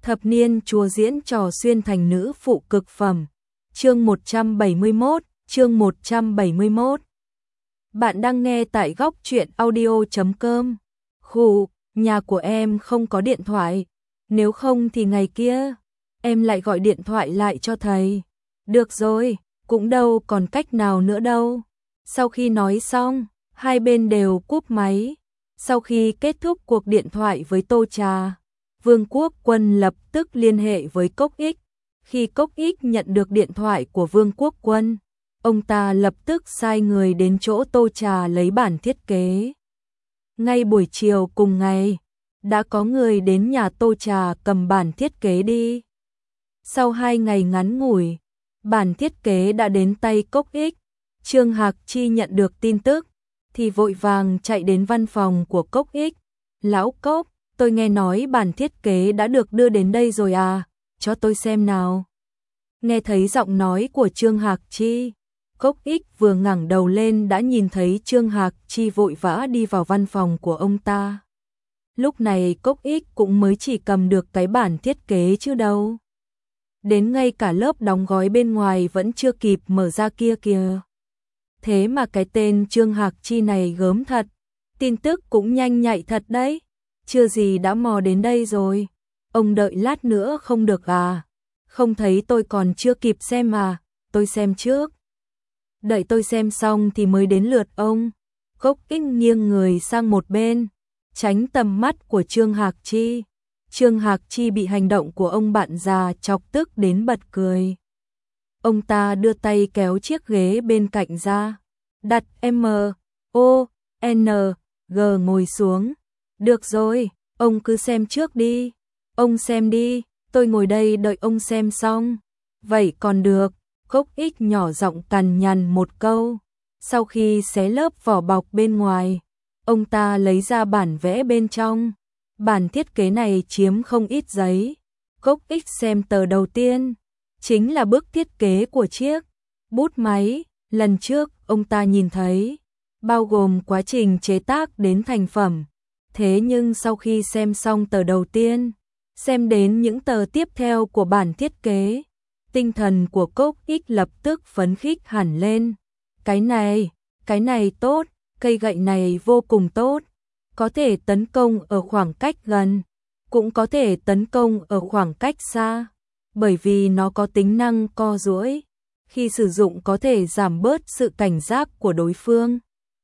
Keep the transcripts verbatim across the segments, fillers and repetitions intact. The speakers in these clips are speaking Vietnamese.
Thập niên chúa diễn trò xuyên thành nữ phụ cực phẩm. Chương một trăm bảy mươi mốt, chương một trăm bảy mươi mốt. Bạn đang nghe tại góc truyện audio chấm com. Khụ, nhà của em không có điện thoại, nếu không thì ngày kia em lại gọi điện thoại lại cho thầy. Được rồi, cũng đâu còn cách nào nữa đâu. Sau khi nói xong, hai bên đều cúp máy. Sau khi kết thúc cuộc điện thoại với Tô Trà, Vương Quốc Quân lập tức liên hệ với Cốc Ích. Khi Cốc Ích nhận được điện thoại của Vương Quốc Quân, ông ta lập tức sai người đến chỗ Tô Trà lấy bản thiết kế. Ngay buổi chiều cùng ngày, đã có người đến nhà Tô Trà cầm bản thiết kế đi. Sau hai ngày ngắn ngủi, bản thiết kế đã đến tay Cốc Ích. Trương Hạc Chi nhận được tin tức, thì vội vàng chạy đến văn phòng của Cốc Ích. Lão Cốc, tôi nghe nói bản thiết kế đã được đưa đến đây rồi à, cho tôi xem nào. Nghe thấy giọng nói của Trương Hạc Chi, Cốc Ích vừa ngẩng đầu lên đã nhìn thấy Trương Hạc Chi vội vã đi vào văn phòng của ông ta. Lúc này Cốc Ích cũng mới chỉ cầm được cái bản thiết kế chứ đâu. Đến ngay cả lớp đóng gói bên ngoài vẫn chưa kịp mở ra kia kìa. Thế mà cái tên Trương Hạc Chi này gớm thật, tin tức cũng nhanh nhạy thật đấy. Chưa gì đã mò đến đây rồi. Ông đợi lát nữa không được à? Không thấy tôi còn chưa kịp xem mà, tôi xem trước. Đợi tôi xem xong thì mới đến lượt ông. Cốc Ích nghiêng người sang một bên, tránh tầm mắt của Trương Hạc Chi. Trương Hạc Chi bị hành động của ông bạn già chọc tức đến bật cười. Ông ta đưa tay kéo chiếc ghế bên cạnh ra, đặt M, O, N, G ngồi xuống. Được rồi, ông cứ xem trước đi. Ông xem đi, tôi ngồi đây đợi ông xem xong. Vậy còn được, Cốc Ích nhỏ giọng cằn nhằn một câu. Sau khi xé lớp vỏ bọc bên ngoài, ông ta lấy ra bản vẽ bên trong. Bản thiết kế này chiếm không ít giấy. Cốc Ích xem tờ đầu tiên, chính là bức thiết kế của chiếc bút máy lần trước ông ta nhìn thấy, bao gồm quá trình chế tác đến thành phẩm. Thế nhưng sau khi xem xong tờ đầu tiên, xem đến những tờ tiếp theo của bản thiết kế, tinh thần của Cốc Ích lập tức phấn khích hẳn lên. Cái này, cái này tốt, cây gậy này vô cùng tốt, có thể tấn công ở khoảng cách gần, cũng có thể tấn công ở khoảng cách xa, bởi vì nó có tính năng co duỗi, khi sử dụng có thể giảm bớt sự cảnh giác của đối phương.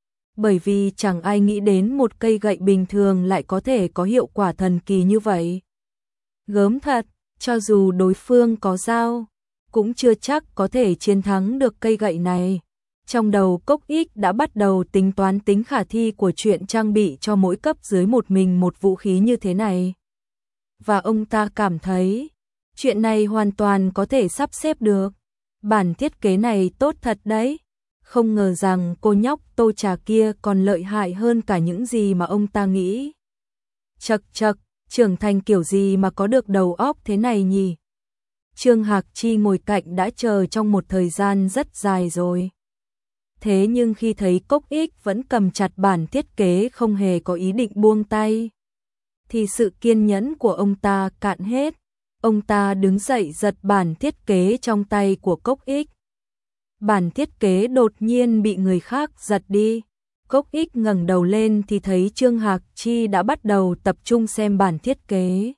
Bởi vì chẳng ai nghĩ đến một cây gậy bình thường lại có thể có hiệu quả thần kỳ như vậy. Gớm thật, cho dù đối phương có dao, cũng chưa chắc có thể chiến thắng được cây gậy này. Trong đầu Cốc Ích đã bắt đầu tính toán tính khả thi của chuyện trang bị cho mỗi cấp dưới một mình một vũ khí như thế này. Và ông ta cảm thấy, chuyện này hoàn toàn có thể sắp xếp được. Bản thiết kế này tốt thật đấy. Không ngờ rằng cô nhóc Tô Trà kia còn lợi hại hơn cả những gì mà ông ta nghĩ. Chậc chậc, trưởng thành kiểu gì mà có được đầu óc thế này nhỉ? Trương Hạc Chi ngồi cạnh đã chờ trong một thời gian rất dài rồi. Thế nhưng khi thấy Cốc Ích vẫn cầm chặt bản thiết kế không hề có ý định buông tay, thì sự kiên nhẫn của ông ta cạn hết. Ông ta đứng dậy giật bản thiết kế trong tay của Cốc Ích. Bản thiết kế đột nhiên bị người khác giật đi. Cốc Ích ngẩng đầu lên thì thấy Trương Hạc Chi đã bắt đầu tập trung xem bản thiết kế.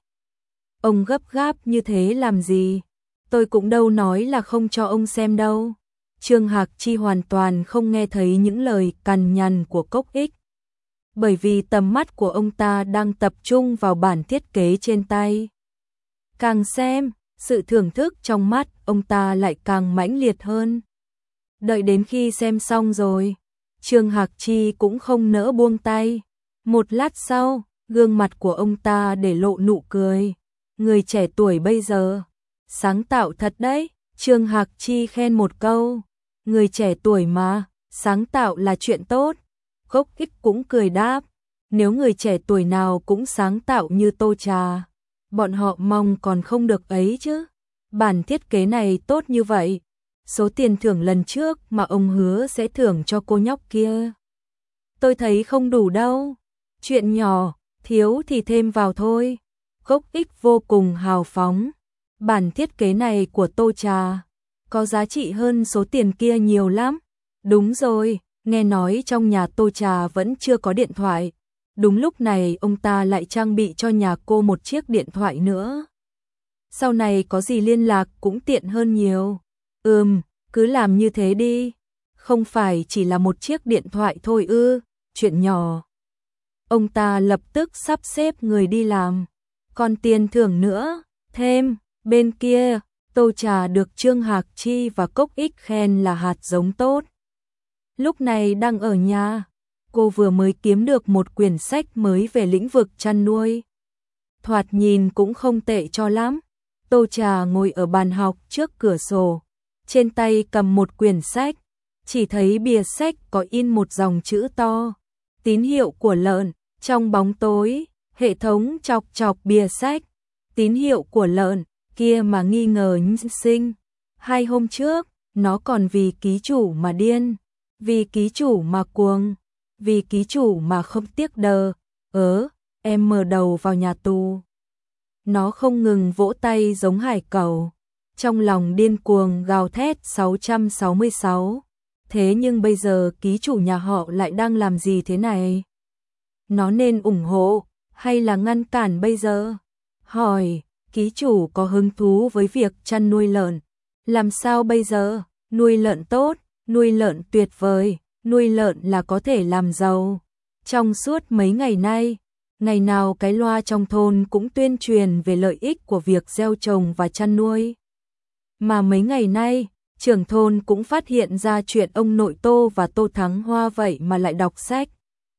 Ông gấp gáp như thế làm gì? Tôi cũng đâu nói là không cho ông xem đâu. Trương Hạc Chi hoàn toàn không nghe thấy những lời cằn nhằn của Cốc Ích. Bởi vì tầm mắt của ông ta đang tập trung vào bản thiết kế trên tay. Càng xem, sự thưởng thức trong mắt ông ta lại càng mãnh liệt hơn. Đợi đến khi xem xong rồi, Trương Hạc Chi cũng không nỡ buông tay. Một lát sau, gương mặt của ông ta để lộ nụ cười. Người trẻ tuổi bây giờ, sáng tạo thật đấy. Trương Hạc Chi khen một câu. Người trẻ tuổi mà, sáng tạo là chuyện tốt. Cốc Ích cũng cười đáp. Nếu người trẻ tuổi nào cũng sáng tạo như Tô Trà, bọn họ mong còn không được ấy chứ. Bản thiết kế này tốt như vậy, số tiền thưởng lần trước mà ông hứa sẽ thưởng cho cô nhóc kia, tôi thấy không đủ đâu. Chuyện nhỏ, thiếu thì thêm vào thôi. cốc ích vô cùng hào phóng. Bản thiết kế này của Tô Trà có giá trị hơn số tiền kia nhiều lắm. Đúng rồi, nghe nói trong nhà Tô Trà vẫn chưa có điện thoại. Đúng lúc này ông ta lại trang bị cho nhà cô một chiếc điện thoại nữa. Sau này có gì liên lạc cũng tiện hơn nhiều. Ừm, cứ làm như thế đi. Không phải chỉ là một chiếc điện thoại thôi ư, chuyện nhỏ. Ông ta lập tức sắp xếp người đi làm. Còn tiền thưởng nữa, thêm, bên kia, Tô Trà được Trương Hạc Chi và Cốc Ích khen là hạt giống tốt. Lúc này đang ở nhà, cô vừa mới kiếm được một quyển sách mới về lĩnh vực chăn nuôi. Thoạt nhìn cũng không tệ cho lắm. Tô Trà ngồi ở bàn học trước cửa sổ, trên tay cầm một quyển sách, chỉ thấy bìa sách có in một dòng chữ to, tín hiệu của lợn. Trong bóng tối, hệ thống chọc chọc bìa sách, tín hiệu của lợn, kia mà nghi ngờ sinh. Hai hôm trước, nó còn vì ký chủ mà điên, vì ký chủ mà cuồng, vì ký chủ mà không tiếc đờ, ớ, em mở đầu vào nhà tù. Nó không ngừng vỗ tay giống hải cẩu, trong lòng điên cuồng gào thét sáu trăm sáu mươi sáu. Thế nhưng bây giờ ký chủ nhà họ lại đang làm gì thế này? Nó nên ủng hộ, hay là ngăn cản bây giờ? Hỏi, ký chủ có hứng thú với việc chăn nuôi lợn. Làm sao bây giờ? Nuôi lợn tốt, nuôi lợn tuyệt vời, nuôi lợn là có thể làm giàu. Trong suốt mấy ngày nay, ngày nào cái loa trong thôn cũng tuyên truyền về lợi ích của việc gieo trồng và chăn nuôi. Mà mấy ngày nay, trưởng thôn cũng phát hiện ra chuyện ông nội Tô và Tô Thắng Hoa vậy mà lại đọc sách.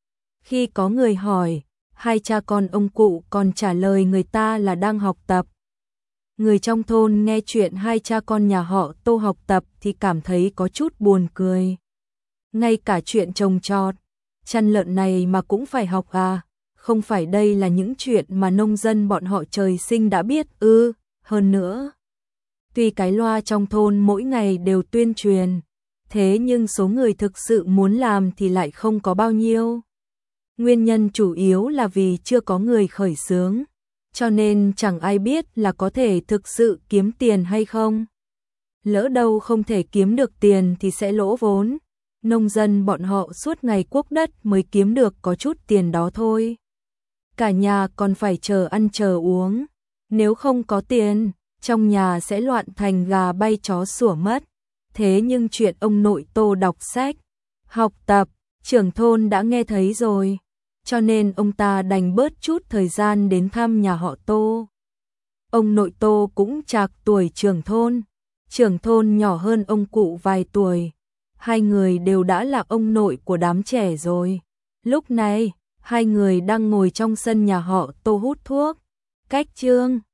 Khi có người hỏi, hai cha con ông cụ còn trả lời người ta là đang học tập. Người trong thôn nghe chuyện hai cha con nhà họ Tô học tập thì cảm thấy có chút buồn cười. Ngay cả chuyện trồng trọt, chăn lợn này mà cũng phải học à? Không phải đây là những chuyện mà nông dân bọn họ trời sinh đã biết ư? Hơn nữa, tuy cái loa trong thôn mỗi ngày đều tuyên truyền, thế nhưng số người thực sự muốn làm thì lại không có bao nhiêu. Nguyên nhân chủ yếu là vì chưa có người khởi xướng, cho nên chẳng ai biết là có thể thực sự kiếm tiền hay không. Lỡ đâu không thể kiếm được tiền thì sẽ lỗ vốn. Nông dân bọn họ suốt ngày cuốc đất mới kiếm được có chút tiền đó thôi. Cả nhà còn phải chờ ăn chờ uống. Nếu không có tiền, trong nhà sẽ loạn thành gà bay chó sủa mất. Thế nhưng chuyện ông nội Tô đọc sách, học tập, trưởng thôn đã nghe thấy rồi. Cho nên ông ta đành bớt chút thời gian đến thăm nhà họ Tô. Ông nội Tô cũng trạc tuổi trưởng thôn. Trưởng thôn nhỏ hơn ông cụ vài tuổi. Hai người đều đã là ông nội của đám trẻ rồi. Lúc này, hai người đang ngồi trong sân nhà họ Tô hút thuốc. Cách Trương